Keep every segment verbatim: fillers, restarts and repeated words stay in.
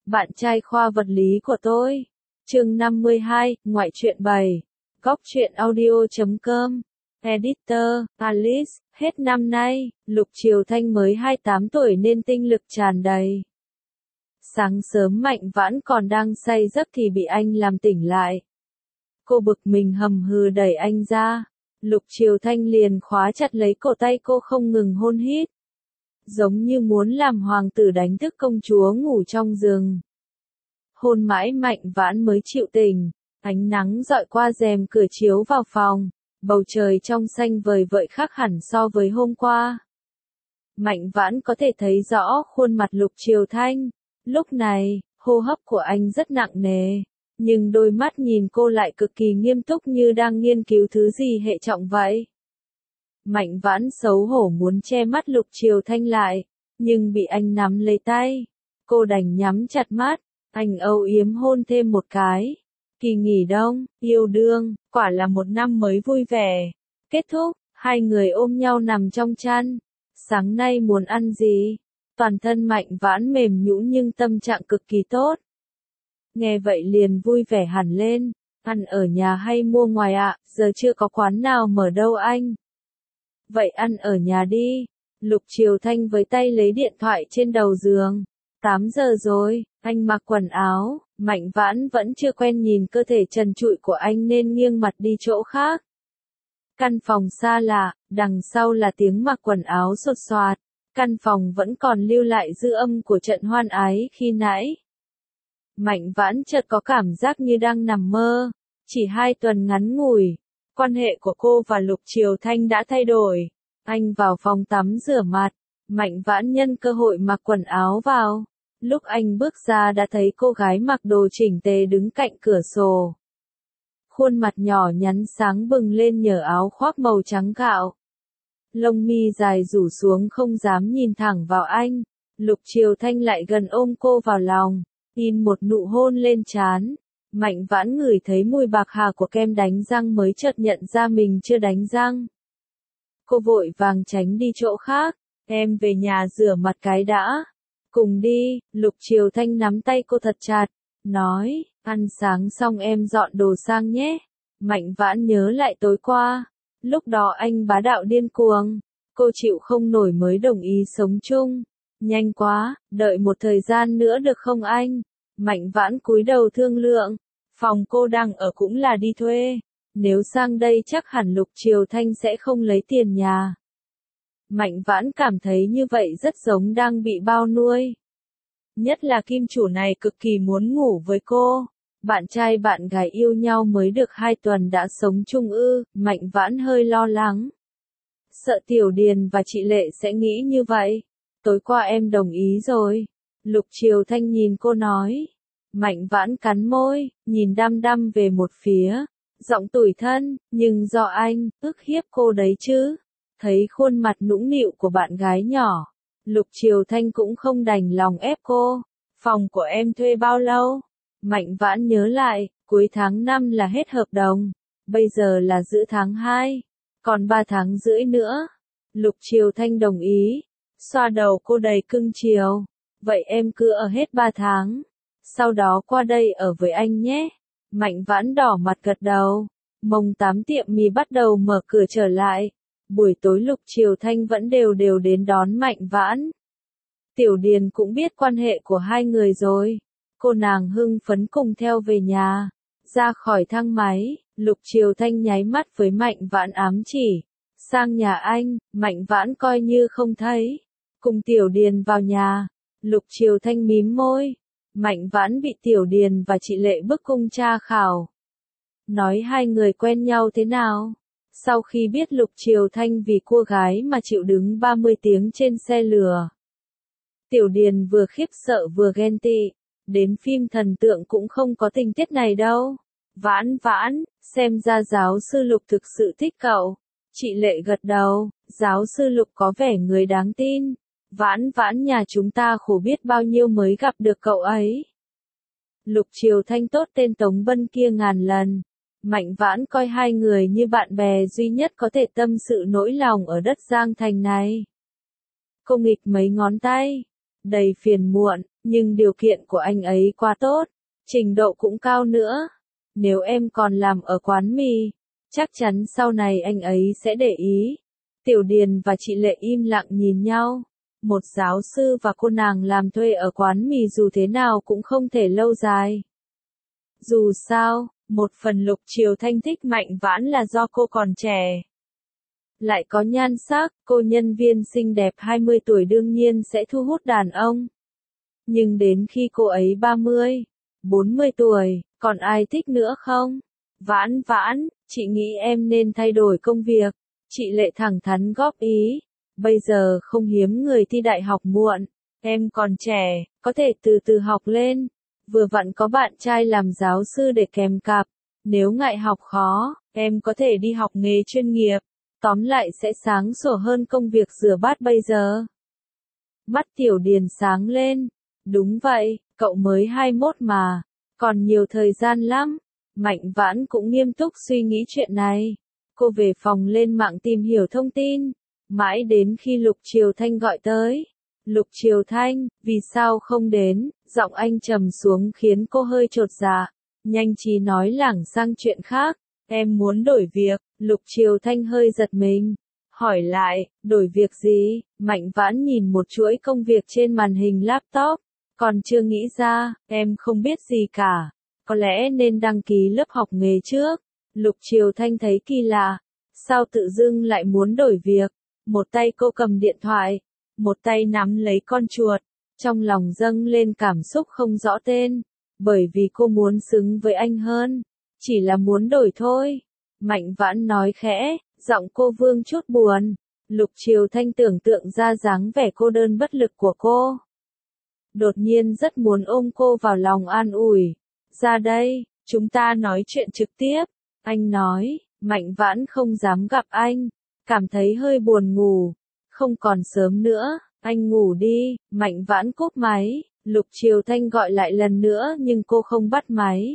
bạn trai khoa vật lý của tôi. Chương năm mươi hai, ngoại truyện bảy. Góc truyện audio chấm com. Editor, Alice, hết năm nay, Lục Triều Thanh mới hai mươi tám tuổi nên tinh lực tràn đầy. Sáng sớm Mạnh Vãn còn đang say giấc thì bị anh làm tỉnh lại. Cô bực mình hầm hừ đẩy anh ra. Lục Triều Thanh liền khóa chặt lấy cổ tay cô không ngừng hôn hít. Giống như muốn làm hoàng tử đánh thức công chúa ngủ trong giường. Hôn mãi Mạnh Vãn mới chịu tỉnh. Ánh nắng dọi qua rèm cửa chiếu vào phòng. Bầu trời trong xanh vời vợi khác hẳn so với hôm qua. Mạnh Vãn có thể thấy rõ khuôn mặt Lục Triều Thanh. Lúc này, hô hấp của anh rất nặng nề. Nhưng đôi mắt nhìn cô lại cực kỳ nghiêm túc như đang nghiên cứu thứ gì hệ trọng vậy. Mạnh Vãn xấu hổ muốn che mắt Lục Triều Thanh lại. Nhưng bị anh nắm lấy tay. Cô đành nhắm chặt mắt. Anh âu yếm hôn thêm một cái. Kỳ nghỉ đông, yêu đương, quả là một năm mới vui vẻ. Kết thúc, hai người ôm nhau nằm trong chăn. Sáng nay muốn ăn gì? Toàn thân Mạnh Vãn mềm nhũn nhưng tâm trạng cực kỳ tốt. Nghe vậy liền vui vẻ hẳn lên. Ăn ở nhà hay mua ngoài ạ? Giờ chưa có quán nào mở đâu anh. Vậy ăn ở nhà đi. Lục Triều Thanh với tay lấy điện thoại trên đầu giường. tám giờ rồi, anh mặc quần áo. Mạnh Vãn vẫn chưa quen nhìn cơ thể trần trụi của anh nên nghiêng mặt đi chỗ khác. Căn phòng xa lạ, đằng sau là tiếng mặc quần áo sột soạt. Căn phòng vẫn còn lưu lại dư âm của trận hoan ái khi nãy. Mạnh Vãn chợt có cảm giác như đang nằm mơ. Chỉ hai tuần ngắn ngủi, quan hệ của cô và Lục Triều Thanh đã thay đổi. Anh vào phòng tắm rửa mặt. Mạnh Vãn nhân cơ hội mặc quần áo vào. Lúc anh bước ra đã thấy cô gái mặc đồ chỉnh tề đứng cạnh cửa sổ. Khuôn mặt nhỏ nhắn sáng bừng lên nhờ áo khoác màu trắng gạo. Lông mi dài rủ xuống không dám nhìn thẳng vào anh. Lục Triều Thanh lại gần ôm cô vào lòng, in một nụ hôn lên trán. Mạnh Vãn ngửi thấy mùi bạc hà của kem đánh răng mới chợt nhận ra mình chưa đánh răng. Cô vội vàng tránh đi chỗ khác. Em về nhà rửa mặt cái đã. Cùng đi, Lục Triều Thanh nắm tay cô thật chặt, nói, ăn sáng xong em dọn đồ sang nhé. Mạnh Vãn nhớ lại tối qua, lúc đó anh bá đạo điên cuồng, cô chịu không nổi mới đồng ý sống chung. Nhanh quá, đợi một thời gian nữa được không anh? Mạnh Vãn cúi đầu thương lượng, phòng cô đang ở cũng là đi thuê, nếu sang đây chắc hẳn Lục Triều Thanh sẽ không lấy tiền nhà. Mạnh Vãn cảm thấy như vậy rất giống đang bị bao nuôi. Nhất là kim chủ này cực kỳ muốn ngủ với cô. Bạn trai bạn gái yêu nhau mới được hai tuần đã sống chung ư, Mạnh Vãn hơi lo lắng. Sợ Tiểu Điền và chị Lệ sẽ nghĩ như vậy. Tối qua em đồng ý rồi. Lục Triều Thanh nhìn cô nói. Mạnh Vãn cắn môi, nhìn đăm đăm về một phía. Giọng tủi thân, nhưng do anh, ức hiếp cô đấy chứ. Thấy khuôn mặt nũng nịu của bạn gái nhỏ, Lục Triều Thanh cũng không đành lòng ép cô. Phòng của em thuê bao lâu? Mạnh Vãn nhớ lại, cuối tháng năm là hết hợp đồng. Bây giờ là giữa tháng hai. Còn ba tháng rưỡi nữa. Lục Triều Thanh đồng ý. Xoa đầu cô đầy cưng chiều. Vậy em cứ ở hết ba tháng. Sau đó qua đây ở với anh nhé. Mạnh Vãn đỏ mặt gật đầu. Mồng tám tiệm mì bắt đầu mở cửa trở lại. Buổi tối Lục Triều Thanh vẫn đều đều đến đón Mạnh Vãn. Tiểu Điền cũng biết quan hệ của hai người rồi. Cô nàng hưng phấn cùng theo về nhà. Ra khỏi thang máy, Lục Triều Thanh nháy mắt với Mạnh Vãn ám chỉ. Sang nhà anh, Mạnh Vãn coi như không thấy. Cùng Tiểu Điền vào nhà. Lục Triều Thanh mím môi. Mạnh Vãn bị Tiểu Điền và chị Lệ bức cung tra khảo. Nói hai người quen nhau thế nào? Sau khi biết Lục Triều Thanh vì cô gái mà chịu đứng ba mươi tiếng trên xe lửa. Tiểu Điền vừa khiếp sợ vừa ghen tị. Đến phim thần tượng cũng không có tình tiết này đâu. Vãn Vãn, xem ra giáo sư Lục thực sự thích cậu. Chị Lệ gật đầu, giáo sư Lục có vẻ người đáng tin. Vãn Vãn nhà chúng ta khổ biết bao nhiêu mới gặp được cậu ấy. Lục Triều Thanh tốt tên Tống Bân kia ngàn lần. Mạnh Vãn coi hai người như bạn bè duy nhất có thể tâm sự nỗi lòng ở đất Giang Thành này. Cô nghịch mấy ngón tay, đầy phiền muộn, Nhưng điều kiện của anh ấy quá tốt, trình độ cũng cao nữa. Nếu em còn làm ở quán mì, chắc chắn sau này anh ấy sẽ để ý. Tiểu Điền và chị Lệ im lặng nhìn nhau. Một giáo sư và cô nàng làm thuê ở quán mì dù thế nào cũng không thể lâu dài. Dù sao, một phần Lục Triều Thanh thích Mạnh Vãn là do cô còn trẻ. Lại có nhan sắc, cô nhân viên xinh đẹp hai mươi tuổi đương nhiên sẽ thu hút đàn ông. Nhưng đến khi cô ấy ba mươi, bốn mươi tuổi, còn ai thích nữa không? Vãn Vãn, chị nghĩ em nên thay đổi công việc. Chị Lệ thẳng thắn góp ý. Bây giờ không hiếm người thi đại học muộn. Em còn trẻ, có thể từ từ học lên. Vừa vặn có bạn trai làm giáo sư để kèm cặp. Nếu ngại học khó, em có thể đi học nghề chuyên nghiệp. Tóm lại sẽ sáng sủa hơn công việc rửa bát bây giờ. Mắt Tiểu Điền sáng lên. Đúng vậy, cậu mới hai mươi mốt mà. Còn nhiều thời gian lắm. Mạnh Vãn cũng nghiêm túc suy nghĩ chuyện này. Cô về phòng lên mạng tìm hiểu thông tin. Mãi đến khi Lục Triều Thanh gọi tới. Lục Triều Thanh, vì sao không đến? Giọng anh trầm xuống khiến cô hơi chột dạ. Nhanh trí nói lảng sang chuyện khác. Em muốn đổi việc. Lục Triều Thanh hơi giật mình. Hỏi lại, đổi việc gì? Mạnh Vãn nhìn một chuỗi công việc trên màn hình laptop. Còn chưa nghĩ ra, em không biết gì cả. Có lẽ nên đăng ký lớp học nghề trước. Lục Triều Thanh thấy kỳ lạ. Sao tự dưng lại muốn đổi việc? Một tay cô cầm điện thoại, một tay nắm lấy con chuột. Trong lòng dâng lên cảm xúc không rõ tên. Bởi vì cô muốn xứng với anh hơn. Chỉ là muốn đổi thôi. Mạnh Vãn nói khẽ, giọng cô vương chút buồn. Lục Triều Thanh tưởng tượng ra dáng vẻ cô đơn bất lực của cô. Đột nhiên rất muốn ôm cô vào lòng an ủi. Ra đây, chúng ta nói chuyện trực tiếp. Anh nói, Mạnh Vãn không dám gặp anh. Cảm thấy hơi buồn ngủ. Không còn sớm nữa, anh ngủ đi. Mạnh Vãn cúp máy. Lục Triều Thanh gọi lại lần nữa nhưng cô không bắt máy.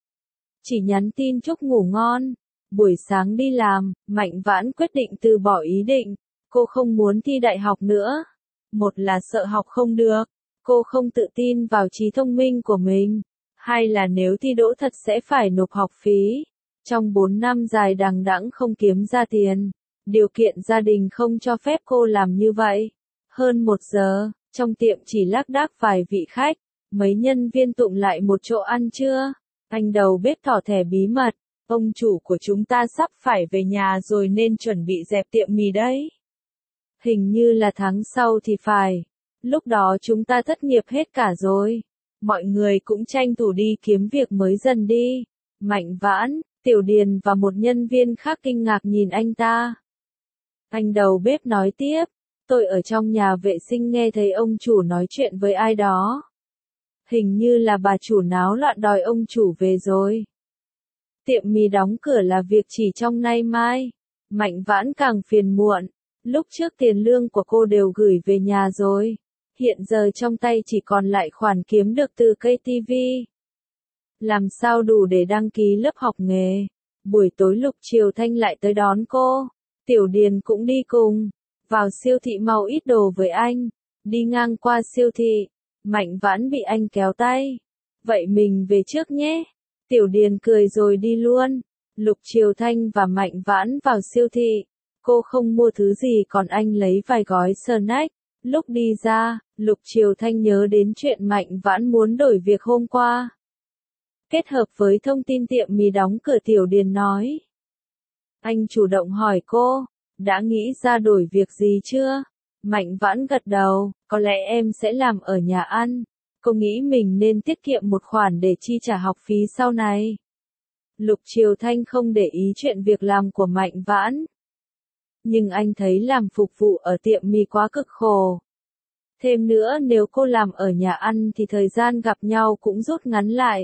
Chỉ nhắn tin chúc ngủ ngon. Buổi sáng đi làm, Mạnh Vãn quyết định từ bỏ ý định. Cô không muốn thi đại học nữa. Một là sợ học không được. Cô không tự tin vào trí thông minh của mình. Hai là nếu thi đỗ thật sẽ phải nộp học phí. Trong bốn năm dài đằng đẵng không kiếm ra tiền. Điều kiện gia đình không cho phép cô làm như vậy. Hơn một giờ, trong tiệm chỉ lác đác vài vị khách. Mấy nhân viên tụm lại một chỗ ăn trưa. Anh đầu bếp tỏ thẻ bí mật. Ông chủ của chúng ta sắp phải về nhà rồi nên chuẩn bị dẹp tiệm mì đấy. Hình như là tháng sau thì phải. Lúc đó chúng ta thất nghiệp hết cả rồi. Mọi người cũng tranh thủ đi kiếm việc mới dần đi. Mạnh Vãn, Tiểu Điền và một nhân viên khác kinh ngạc nhìn anh ta. Anh đầu bếp nói tiếp. Tôi ở trong nhà vệ sinh nghe thấy ông chủ nói chuyện với ai đó. Hình như là bà chủ náo loạn đòi ông chủ về rồi. Tiệm mì đóng cửa là việc chỉ trong nay mai. Mạnh Vãn càng phiền muộn. Lúc trước tiền lương của cô đều gửi về nhà rồi. Hiện giờ trong tay chỉ còn lại khoản kiếm được từ ca tê vê. Làm sao đủ để đăng ký lớp học nghề. Buổi tối Lục Triều Thanh lại tới đón cô. Tiểu Điền cũng đi cùng. Vào siêu thị mau ít đồ với anh. Đi ngang qua siêu thị. Mạnh Vãn bị anh kéo tay. Vậy mình về trước nhé. Tiểu Điền cười rồi đi luôn. Lục Triều Thanh và Mạnh Vãn vào siêu thị. Cô không mua thứ gì còn anh lấy vài gói snack. Lúc đi ra, Lục Triều Thanh nhớ đến chuyện Mạnh Vãn muốn đổi việc hôm qua. Kết hợp với thông tin tiệm mì đóng cửa, Tiểu Điền nói. Anh chủ động hỏi cô, đã nghĩ ra đổi việc gì chưa? Mạnh Vãn gật đầu, có lẽ em sẽ làm ở nhà ăn. Cô nghĩ mình nên tiết kiệm một khoản để chi trả học phí sau này. Lục Triều Thanh không để ý chuyện việc làm của Mạnh Vãn. Nhưng anh thấy làm phục vụ ở tiệm mì quá cực khổ. Thêm nữa nếu cô làm ở nhà ăn thì thời gian gặp nhau cũng rút ngắn lại.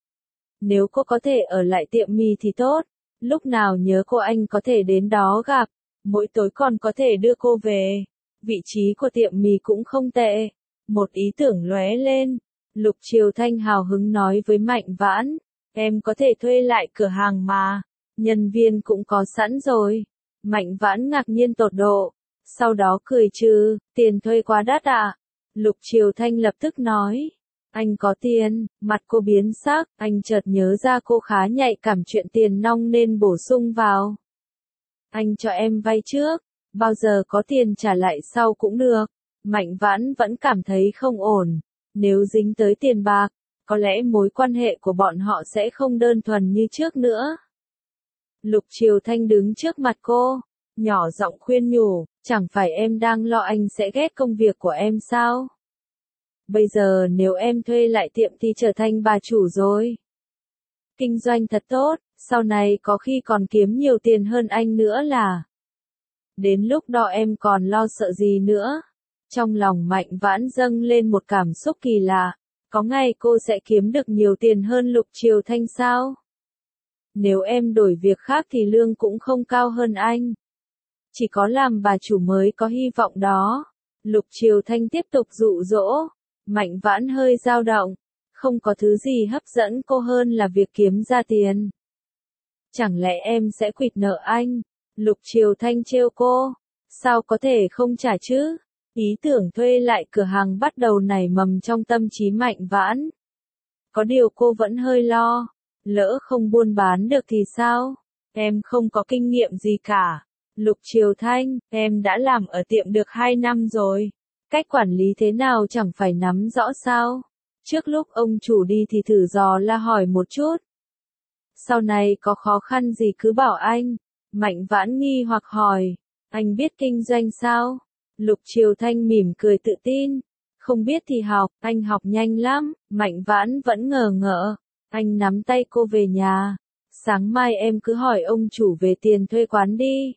Nếu cô có thể ở lại tiệm mì thì tốt. Lúc nào nhớ cô anh có thể đến đó gặp. Mỗi tối còn có thể đưa cô về. Vị trí của tiệm mì cũng không tệ. Một ý tưởng lóe lên. Lục Triều Thanh hào hứng nói với Mạnh Vãn. Em có thể thuê lại cửa hàng mà. Nhân viên cũng có sẵn rồi. Mạnh Vãn ngạc nhiên tột độ. Sau đó cười trừ, tiền thuê quá đắt ạ. Lục Triều Thanh lập tức nói. Anh có tiền, mặt cô biến sắc, anh chợt nhớ ra cô khá nhạy cảm chuyện tiền nong nên bổ sung vào. Anh cho em vay trước, bao giờ có tiền trả lại sau cũng được. Mạnh Vãn vẫn cảm thấy không ổn, nếu dính tới tiền bạc, có lẽ mối quan hệ của bọn họ sẽ không đơn thuần như trước nữa. Lục Triều Thanh đứng trước mặt cô, nhỏ giọng khuyên nhủ, chẳng phải em đang lo anh sẽ ghét công việc của em sao? Bây giờ nếu em thuê lại tiệm thì trở thành bà chủ rồi. Kinh doanh thật tốt, sau này có khi còn kiếm nhiều tiền hơn anh nữa là. Đến lúc đó em còn lo sợ gì nữa? Trong lòng Mạnh Vãn dâng lên một cảm xúc kỳ lạ, có ngày cô sẽ kiếm được nhiều tiền hơn Lục Triều Thanh sao? Nếu em đổi việc khác thì lương cũng không cao hơn anh. Chỉ có làm bà chủ mới có hy vọng đó. Lục Triều Thanh tiếp tục dụ dỗ. Mạnh Vãn hơi dao động. Không có thứ gì hấp dẫn cô hơn là việc kiếm ra tiền. Chẳng lẽ em sẽ quỵt nợ anh? Lục Triều Thanh trêu cô. Sao có thể không trả chứ? Ý tưởng thuê lại cửa hàng bắt đầu nảy mầm trong tâm trí Mạnh Vãn. Có điều cô vẫn hơi lo. Lỡ không buôn bán được thì sao? Em không có kinh nghiệm gì cả. Lục Triều Thanh, em đã làm ở tiệm được hai năm rồi. Cách quản lý thế nào chẳng phải nắm rõ sao? Trước lúc ông chủ đi thì thử dò la hỏi một chút. Sau này có khó khăn gì cứ bảo anh. Mạnh Vãn nghi hoặc hỏi. Anh biết kinh doanh sao? Lục Triều Thanh mỉm cười tự tin. Không biết thì học, anh học nhanh lắm. Mạnh Vãn vẫn ngờ ngợ. Anh nắm tay cô về nhà. Sáng mai em cứ hỏi ông chủ về tiền thuê quán đi.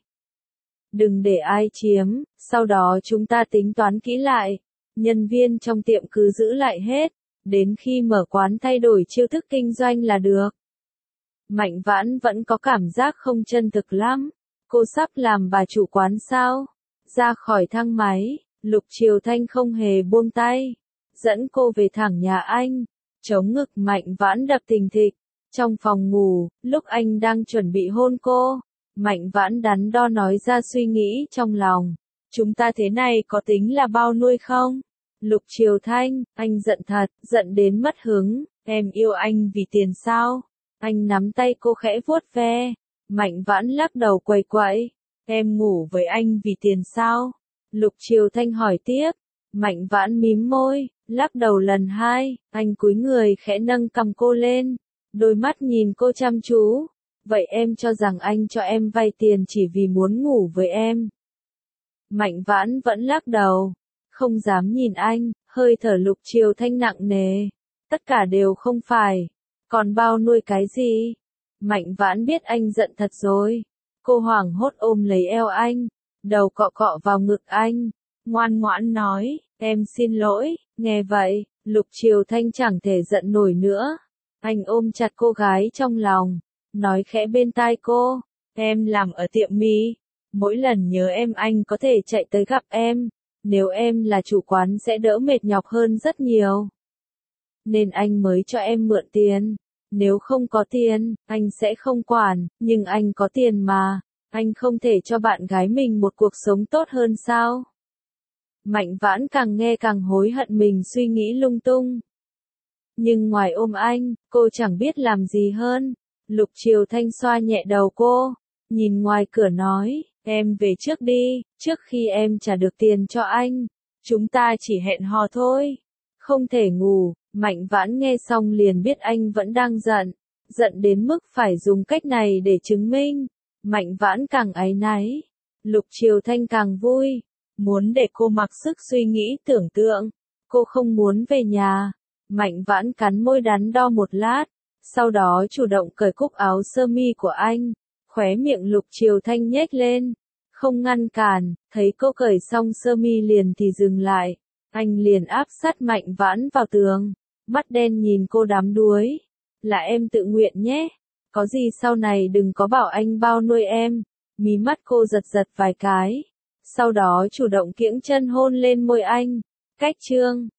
Đừng để ai chiếm, sau đó chúng ta tính toán kỹ lại. Nhân viên trong tiệm cứ giữ lại hết, đến khi mở quán thay đổi chiêu thức kinh doanh là được. Mạnh Vãn vẫn có cảm giác không chân thực lắm. Cô sắp làm bà chủ quán sao? Ra khỏi thang máy, Lục Triều Thanh không hề buông tay. Dẫn cô về thẳng nhà anh. Chống ngực Mạnh Vãn đập thình thịch. Trong phòng ngủ, lúc anh đang chuẩn bị hôn cô, Mạnh Vãn đắn đo nói ra suy nghĩ trong lòng. Chúng ta thế này có tính là bao nuôi không? Lục Triều Thanh, anh giận thật, giận đến mất hứng. Em yêu anh vì tiền sao? Anh nắm tay cô khẽ vuốt ve. Mạnh Vãn lắc đầu quẩy quẩy. Em ngủ với anh vì tiền sao? Lục Triều Thanh hỏi tiếp. Mạnh Vãn mím môi, lắc đầu lần hai. Anh cúi người khẽ nâng cằm cô lên. Đôi mắt nhìn cô chăm chú. Vậy em cho rằng anh cho em vay tiền chỉ vì muốn ngủ với em? Mạnh Vãn vẫn lắc đầu. Không dám nhìn anh, hơi thở Lục Triều Thanh nặng nề. Tất cả đều không phải. Còn bao nuôi cái gì? Mạnh Vãn biết anh giận thật rồi. Cô hoảng hốt ôm lấy eo anh. Đầu cọ cọ vào ngực anh. Ngoan ngoãn nói, em xin lỗi. Nghe vậy, Lục Triều Thanh chẳng thể giận nổi nữa. Anh ôm chặt cô gái trong lòng. Nói khẽ bên tai cô. Em làm ở tiệm mì. Mỗi lần nhớ em anh có thể chạy tới gặp em. Nếu em là chủ quán sẽ đỡ mệt nhọc hơn rất nhiều. Nên anh mới cho em mượn tiền. Nếu không có tiền, anh sẽ không quản. Nhưng anh có tiền mà. Anh không thể cho bạn gái mình một cuộc sống tốt hơn sao? Mạnh Vãn càng nghe càng hối hận mình suy nghĩ lung tung. Nhưng ngoài ôm anh, cô chẳng biết làm gì hơn. Lục Triều Thanh xoa nhẹ đầu cô. Nhìn ngoài cửa nói, em về trước đi, trước khi em trả được tiền cho anh. Chúng ta chỉ hẹn hò thôi. Không thể ngủ. Mạnh Vãn nghe xong liền biết anh vẫn đang giận. Giận đến mức phải dùng cách này để chứng minh. Mạnh Vãn càng áy náy. Lục Triều Thanh càng vui. Muốn để cô mặc sức suy nghĩ tưởng tượng. Cô không muốn về nhà. Mạnh Vãn cắn môi đắn đo một lát. Sau đó chủ động cởi cúc áo sơ mi của anh. Khóe miệng Lục Triều Thanh nhếch lên. Không ngăn cản. Thấy cô cởi xong sơ mi liền thì dừng lại. Anh liền áp sát Mạnh Vãn vào tường. Mắt đen nhìn cô đắm đuối. Là em tự nguyện nhé. Có gì sau này đừng có bảo anh bao nuôi em. Mí mắt cô giật giật vài cái. Sau đó chủ động kiễng chân hôn lên môi anh. Cách chương